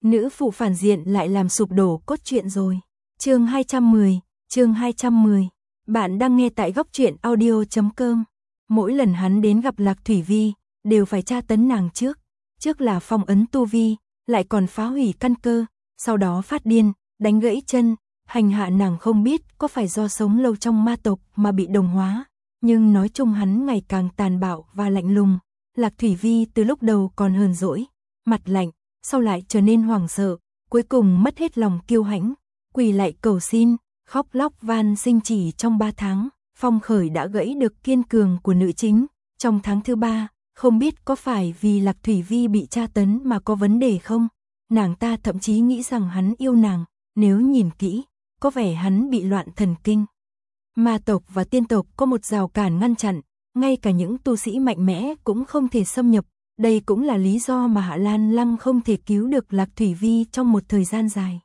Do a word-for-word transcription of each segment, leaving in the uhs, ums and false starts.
Nữ phụ phản diện lại làm sụp đổ cốt truyện rồi. Chương hai trăm mười, chương hai trăm mười. Bạn đang nghe tại góc truyện audio chấm com. Mỗi lần hắn đến gặp Lạc Thủy Vi, đều phải tra tấn nàng trước. Trước là phong ấn tu vi, lại còn phá hủy căn cơ, sau đó phát điên, đánh gãy chân, hành hạ nàng không biết có phải do sống lâu trong ma tộc mà bị đồng hóa. Nhưng nói chung hắn ngày càng tàn bạo và lạnh lùng. Lạc Thủy Vi từ lúc đầu còn hờn dỗi, mặt lạnh, sau lại trở nên hoảng sợ, cuối cùng mất hết lòng kiêu hãnh, quỳ lại cầu xin, khóc lóc van xin chỉ trong ba tháng, Phong Khởi đã gãy được kiên cường của nữ chính. Trong tháng thứ ba, không biết có phải vì Lạc Thủy Vi bị tra tấn mà có vấn đề không, nàng ta thậm chí nghĩ rằng hắn yêu nàng, nếu nhìn kỹ, có vẻ hắn bị loạn thần kinh. Ma tộc và tiên tộc có một rào cản ngăn chặn, ngay cả những tu sĩ mạnh mẽ cũng không thể xâm nhập. Đây cũng là lý do mà Hạ Lan Lăng không thể cứu được Lạc Thủy Vi trong một thời gian dài.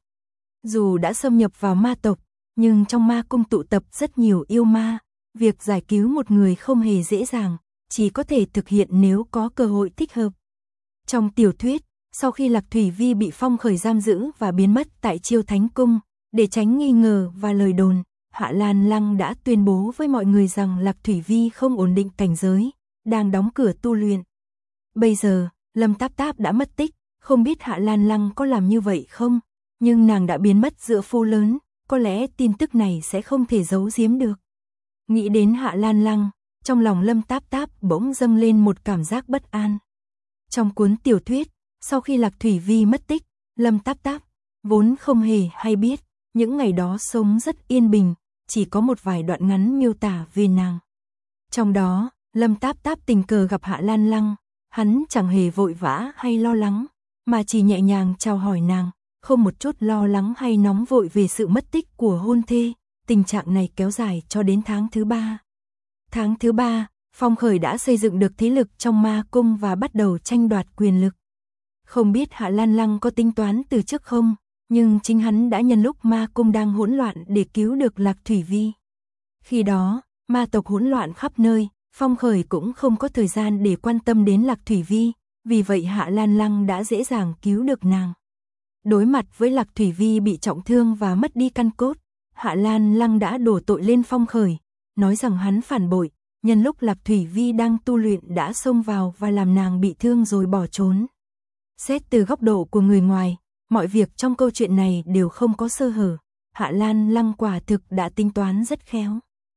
Dù đã xâm nhập vào ma tộc, nhưng trong ma cung tụ tập rất nhiều yêu ma, việc giải cứu một người không hề dễ dàng, chỉ có thể thực hiện nếu có cơ hội thích hợp. Trong tiểu thuyết, sau khi Lạc Thủy Vi bị Phong Khởi giam giữ và biến mất tại Chiêu Thánh Cung, để tránh nghi ngờ và lời đồn, Hạ Lan Lăng đã tuyên bố với mọi người rằng Lạc Thủy Vi không ổn định cảnh giới, đang đóng cửa tu luyện. Bây giờ, Lâm Táp Táp đã mất tích, không biết Hạ Lan Lăng có làm như vậy không, nhưng nàng đã biến mất giữa phố lớn, có lẽ tin tức này sẽ không thể giấu giếm được. Nghĩ đến Hạ Lan Lăng, trong lòng Lâm Táp Táp bỗng dâng lên một cảm giác bất an. Trong cuốn tiểu thuyết, sau khi Lạc Thủy Vi mất tích, Lâm Táp Táp vốn không hề hay biết, những ngày đó sống rất yên bình, chỉ có một vài đoạn ngắn miêu tả về nàng. Trong đó, Lâm Táp Táp tình cờ gặp Hạ Lan Lăng, hắn chẳng hề vội vã hay lo lắng, mà chỉ nhẹ nhàng chào hỏi nàng, không một chút lo lắng hay nóng vội về sự mất tích của hôn thê. Tình trạng này kéo dài cho đến tháng thứ ba. Tháng thứ ba, Phong Khởi đã xây dựng được thế lực trong ma cung và bắt đầu tranh đoạt quyền lực. Không biết Hạ Lan Lăng có tính toán từ trước không, nhưng chính hắn đã nhân lúc ma cung đang hỗn loạn để cứu được Lạc Thủy Vi. Khi đó, ma tộc hỗn loạn khắp nơi, Phong Khởi cũng không có thời gian để quan tâm đến Lạc Thủy Vi, vì vậy Hạ Lan Lăng đã dễ dàng cứu được nàng. Đối mặt với Lạc Thủy Vi bị trọng thương và mất đi căn cốt, Hạ Lan Lăng đã đổ tội lên Phong Khởi, nói rằng hắn phản bội, nhân lúc Lạc Thủy Vi đang tu luyện đã xông vào và làm nàng bị thương rồi bỏ trốn. Xét từ góc độ của người ngoài, mọi việc trong câu chuyện này đều không có sơ hở, Hạ Lan Lăng quả thực đã tính toán rất khéo.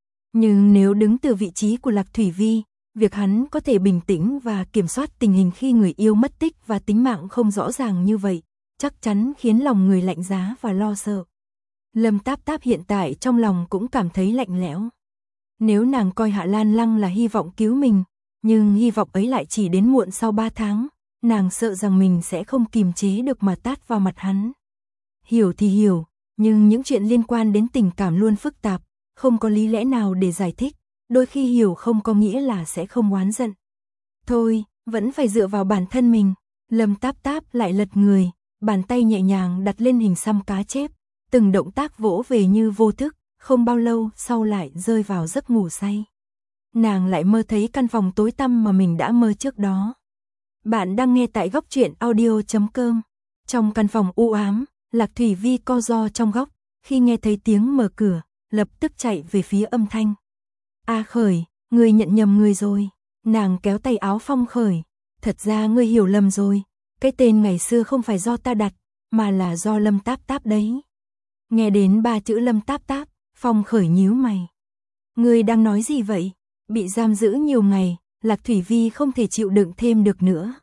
Nhưng nếu đứng từ vị trí của Lạc Thủy Vi, việc hắn có thể bình tĩnh và kiểm soát tình hình khi người yêu mất tích và tính mạng không rõ ràng như vậy, chắc chắn khiến lòng người lạnh giá và lo sợ. Lâm Táp Táp hiện tại trong lòng cũng cảm thấy lạnh lẽo. Nếu nàng coi Hạ Lan Lăng là hy vọng cứu mình, nhưng hy vọng ấy lại chỉ đến muộn sau ba tháng, nàng sợ rằng mình sẽ không kiềm chế được mà tát vào mặt hắn. Hiểu thì hiểu, nhưng những chuyện liên quan đến tình cảm luôn phức tạp, không có lý lẽ nào để giải thích, đôi khi hiểu không có nghĩa là sẽ không oán giận. Thôi, vẫn phải dựa vào bản thân mình. Lâm Táp Táp lại lật người, bàn tay nhẹ nhàng đặt lên hình xăm cá chép, từng động tác vỗ về như vô thức, không bao lâu sau lại rơi vào giấc ngủ say. Nàng lại mơ thấy căn phòng tối tăm mà mình đã mơ trước đó. Bạn đang nghe tại góc truyện audio chấm com. Trong căn phòng u ám, Lạc Thủy Vi co ro trong góc, khi nghe thấy tiếng mở cửa, lập tức chạy về phía âm thanh. A Khởi, ngươi nhận nhầm người rồi. Nàng kéo tay áo Phong Khởi. Thật ra ngươi hiểu lầm rồi, cái tên ngày xưa không phải do ta đặt, mà là do Lâm Táp Táp đấy. Nghe đến ba chữ Lâm Táp Táp, Phong Khởi nhíu mày. Ngươi đang nói gì vậy? Bị giam giữ nhiều ngày, Lạc Thủy Vi không thể chịu đựng thêm được nữa.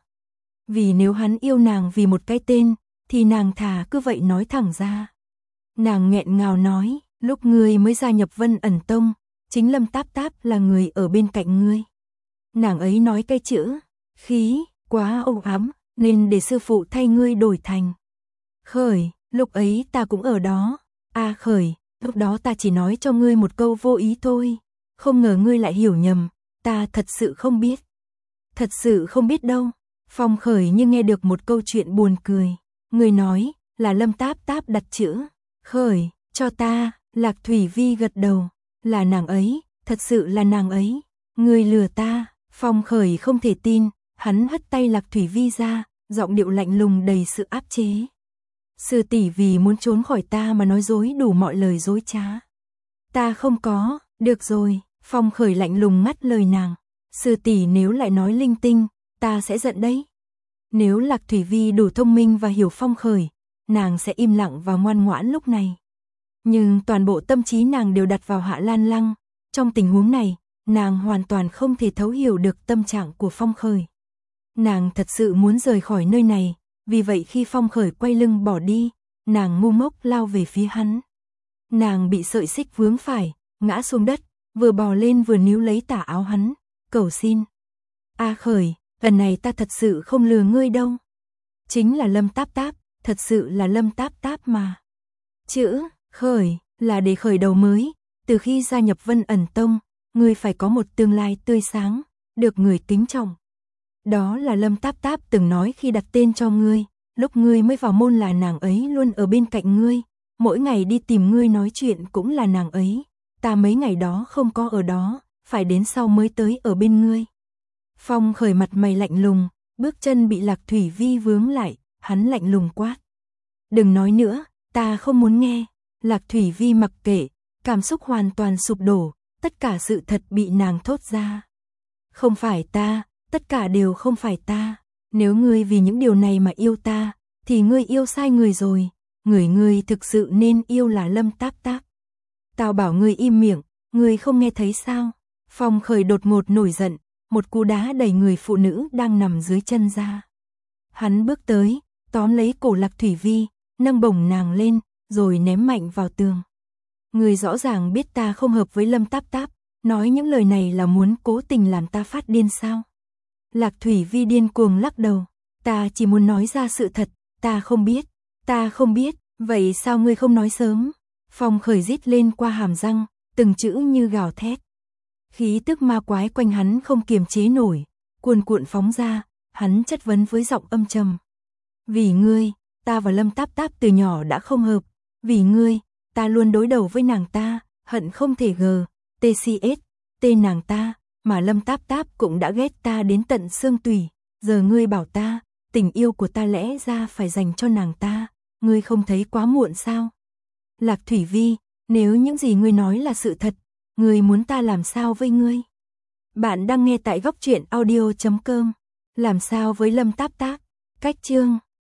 Vì nếu hắn yêu nàng vì một cái tên, thì nàng thà cứ vậy nói thẳng ra. Nàng nghẹn ngào nói, lúc ngươi mới gia nhập Vân Ẩn Tông, chính Lâm Táp Táp là người ở bên cạnh ngươi. Nàng ấy nói cái chữ khí quá âu ám, nên để sư phụ thay ngươi đổi thành Khởi. Lúc ấy ta cũng ở đó. A Khởi, lúc đó ta chỉ nói cho ngươi một câu vô ý thôi, không ngờ ngươi lại hiểu nhầm, ta thật sự không biết. Thật sự không biết đâu. Phong Khởi như nghe được một câu chuyện buồn cười. Ngươi nói là Lâm Táp Táp đặt chữ Khởi cho ta. Lạc Thủy Vi gật đầu. Là nàng ấy, thật sự là nàng ấy. Ngươi lừa ta. Phong Khởi không thể tin, hắn hất tay Lạc Thủy Vi ra, giọng điệu lạnh lùng đầy sự áp chế. Sư tỷ vì muốn trốn khỏi ta mà nói dối đủ mọi lời dối trá. Ta không có, được rồi, Phong Khởi lạnh lùng ngắt lời nàng. Sư tỷ nếu lại nói linh tinh, ta sẽ giận đấy. Nếu Lạc Thủy Vi đủ thông minh và hiểu Phong Khởi, nàng sẽ im lặng và ngoan ngoãn lúc này. Nhưng toàn bộ tâm trí nàng đều đặt vào Hạ Lan Lăng. Trong tình huống này, nàng hoàn toàn không thể thấu hiểu được tâm trạng của Phong Khởi. Nàng thật sự muốn rời khỏi nơi này, vì vậy khi Phong Khởi quay lưng bỏ đi, nàng ngu ngốc lao về phía hắn. Nàng bị sợi xích vướng phải, ngã xuống đất, vừa bò lên vừa níu lấy tà áo hắn, cầu xin. A Khởi, lần này ta thật sự không lừa ngươi đâu. Chính là Lâm Táp Táp, thật sự là Lâm Táp Táp mà. Chữ Khởi là để khởi đầu mới, từ khi gia nhập Vân Ẩn Tông, ngươi phải có một tương lai tươi sáng, được người kính trọng. Đó là Lâm Táp Táp từng nói khi đặt tên cho ngươi, lúc ngươi mới vào môn là nàng ấy luôn ở bên cạnh ngươi, mỗi ngày đi tìm ngươi nói chuyện cũng là nàng ấy, ta mấy ngày đó không có ở đó, phải đến sau mới tới ở bên ngươi. Phong Khởi mặt mày lạnh lùng, bước chân bị Lạc Thủy Vi vướng lại, hắn lạnh lùng quát. Đừng nói nữa, ta không muốn nghe. Lạc Thủy Vi mặc kệ, cảm xúc hoàn toàn sụp đổ, tất cả sự thật bị nàng thốt ra. Không phải ta, tất cả đều không phải ta, nếu ngươi vì những điều này mà yêu ta, thì ngươi yêu sai người rồi, người ngươi thực sự nên yêu là Lâm Táp Táp. Tao bảo ngươi im miệng, ngươi không nghe thấy sao? Phong Khởi đột ngột nổi giận, một cú đá đẩy người phụ nữ đang nằm dưới chân ra. Hắn bước tới, tóm lấy cổ Lạc Thủy Vi, nâng bổng nàng lên, rồi ném mạnh vào tường. Ngươi rõ ràng biết ta không hợp với Lâm Táp Táp, nói những lời này là muốn cố tình làm ta phát điên sao? Lạc Thủy Vi điên cuồng lắc đầu, ta chỉ muốn nói ra sự thật, ta không biết, ta không biết, vậy sao ngươi không nói sớm? Phong Khởi rít lên qua hàm răng, từng chữ như gào thét. Khí tức ma quái quanh hắn không kiềm chế nổi, cuồn cuộn phóng ra, hắn chất vấn với giọng âm trầm. Vì ngươi, ta và Lâm Táp Táp từ nhỏ đã không hợp, vì ngươi, ta luôn đối đầu với nàng ta, hận không thể gờ, tê xê ét, tên nàng ta, mà Lâm Táp Táp cũng đã ghét ta đến tận xương tủy, giờ ngươi bảo ta, tình yêu của ta lẽ ra phải dành cho nàng ta, ngươi không thấy quá muộn sao? Lạc Thủy Vi, nếu những gì ngươi nói là sự thật, ngươi muốn ta làm sao với ngươi? Bạn đang nghe tại góc truyện audio chấm com, làm sao với Lâm Táp Táp, cách chương